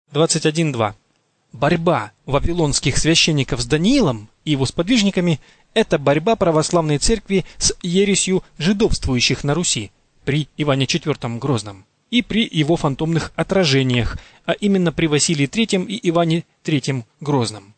21.2. Борьба вавилонских священников с Даниилом и его сподвижниками – это борьба православной церкви с ересью жидовствующих на Руси при Иване IV Грозном и при его фантомных отражениях, а именно при Василии III и Иване III Грозном.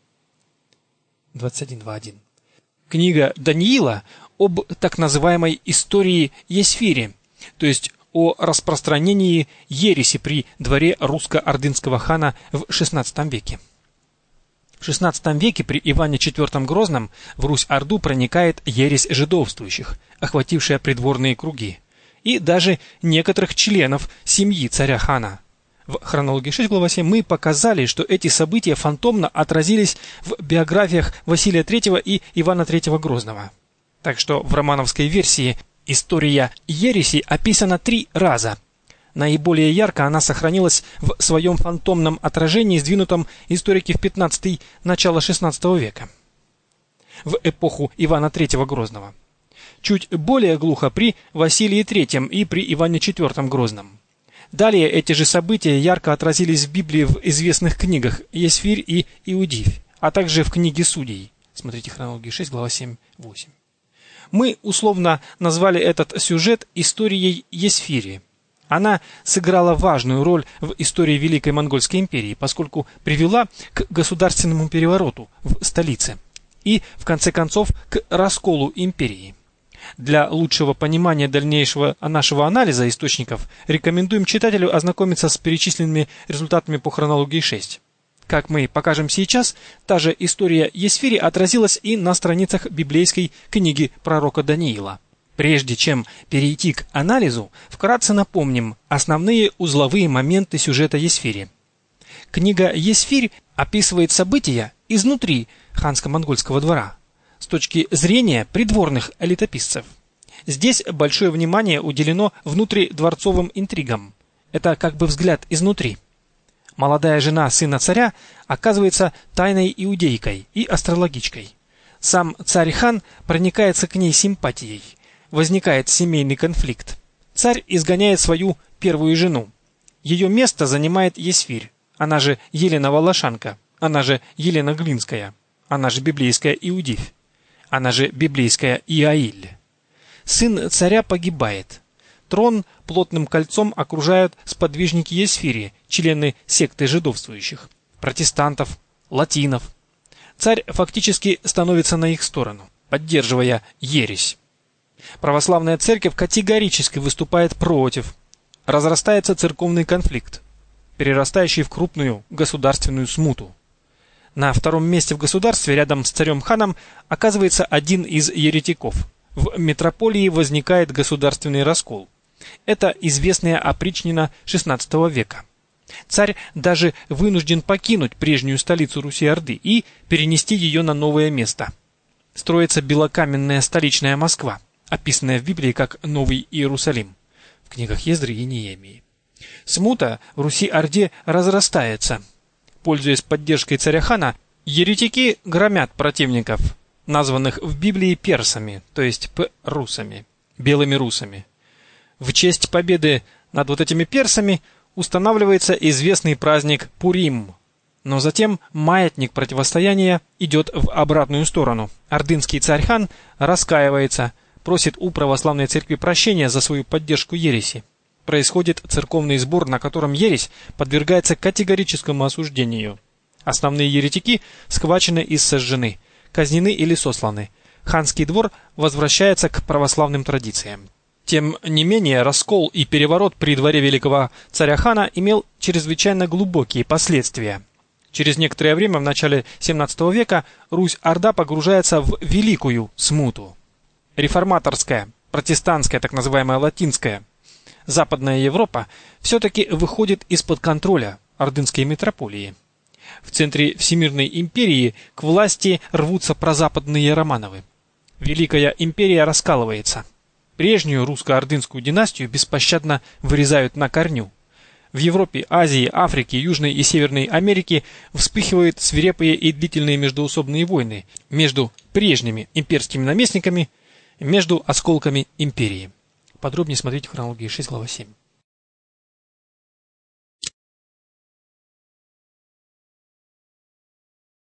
21.2.1. Книга Даниила об так называемой истории Есфири, то есть о распространении ереси при дворе русско-ордынского хана в XVI веке. В XVI веке при Иване IV Грозном в Русь-Орду проникает ересь жидовствующих, охватившая придворные круги, и даже некоторых членов семьи царя-хана. В хронологии 6, глава 7 мы показали, что эти события фантомно отразились в биографиях Василия III и Ивана III Грозного. Так что в романовской версии история ереси описана 3 раза. Наиболее ярко она сохранилась в своем фантомном отражении, сдвинутом историки в 15-й, начало XVI века, в эпоху Ивана III Грозного. Чуть более глухо при Василии III и при Иване IV Грозном. Далее эти же события ярко отразились в Библии в известных книгах Есфирь и Иудивь, а также в книге Судей. Смотрите хронологию 6, глава 7-8. Мы условно назвали этот сюжет историей Есфири. Она сыграла важную роль в истории Великой Монгольской империи, поскольку привела к государственному перевороту в столице и, в конце концов, к расколу империи. Для лучшего понимания дальнейшего нашего анализа источников рекомендуем читателю ознакомиться с перечисленными результатами по хронологии 6. Как мы покажем сейчас, та же история Есфири отразилась и на страницах библейской книги пророка Даниила. Прежде чем перейти к анализу, вкратце напомним основные узловые моменты сюжета Есфири. Книга Есфирь описывает события изнутри ханско-монгольского двора, с точки зрения придворных летописцев. Здесь большое внимание уделено внутридворцовым интригам. Это как бы взгляд изнутри. Молодая жена сына царя оказывается тайной иудейкой и астрологичкой. Сам царь-хан проникается к ней симпатией. Возникает семейный конфликт. Царь изгоняет свою первую жену. Ее место занимает Есфирь, она же Елена Волошанка, она же Елена Глинская, она же библейская Иудивь, она же библейская Иаиль. Сын царя погибает. Трон плотным кольцом окружают сподвижники Есфири, члены секты жидовствующих, протестантов, латинов. Царь фактически становится на их сторону, поддерживая ересь. Православная церковь категорически выступает против. Разрастается церковный конфликт, перерастающий в крупную государственную смуту. На втором месте в государстве рядом с царем-ханом оказывается один из еретиков. В метрополии возникает государственный раскол. Это известная опричнина XVI века. Царь даже вынужден покинуть прежнюю столицу Руси-Орды и перенести ее на новое место. Строится белокаменная столичная Москва, описанная в Библии как Новый Иерусалим, в книгах Ездры и Неемии. Смута в Руси-Орде разрастается. Пользуясь поддержкой царя-хана, еретики громят противников, названных в Библии персами, то есть русами, белыми русами. В честь победы над вот этими персами устанавливается известный праздник Пурим. Но затем маятник противостояния идет в обратную сторону. Ордынский царь-хан раскаивается, просит у православной церкви прощения за свою поддержку ереси. Происходит церковный сбор, на котором ересь подвергается категорическому осуждению. Основные еретики схвачены и сожжены, казнены или сосланы. Ханский двор возвращается к православным традициям. Тем не менее, раскол и переворот при дворе великого царя-хана имел чрезвычайно глубокие последствия. Через некоторое время, в начале XVII века, Русь-Орда погружается в великую смуту. Реформаторская, протестантская, так называемая латинская, Западная Европа все-таки выходит из-под контроля ордынской метрополии. В центре Всемирной империи к власти рвутся прозападные Романовы. Великая империя раскалывается. Прежнюю русско-ордынскую династию беспощадно вырезают на корню. В Европе, Азии, Африке, Южной и Северной Америке вспыхивают свирепые и длительные междоусобные войны между прежними имперскими наместниками, между осколками империи. Подробнее смотрите в хронологии 6, глава 7.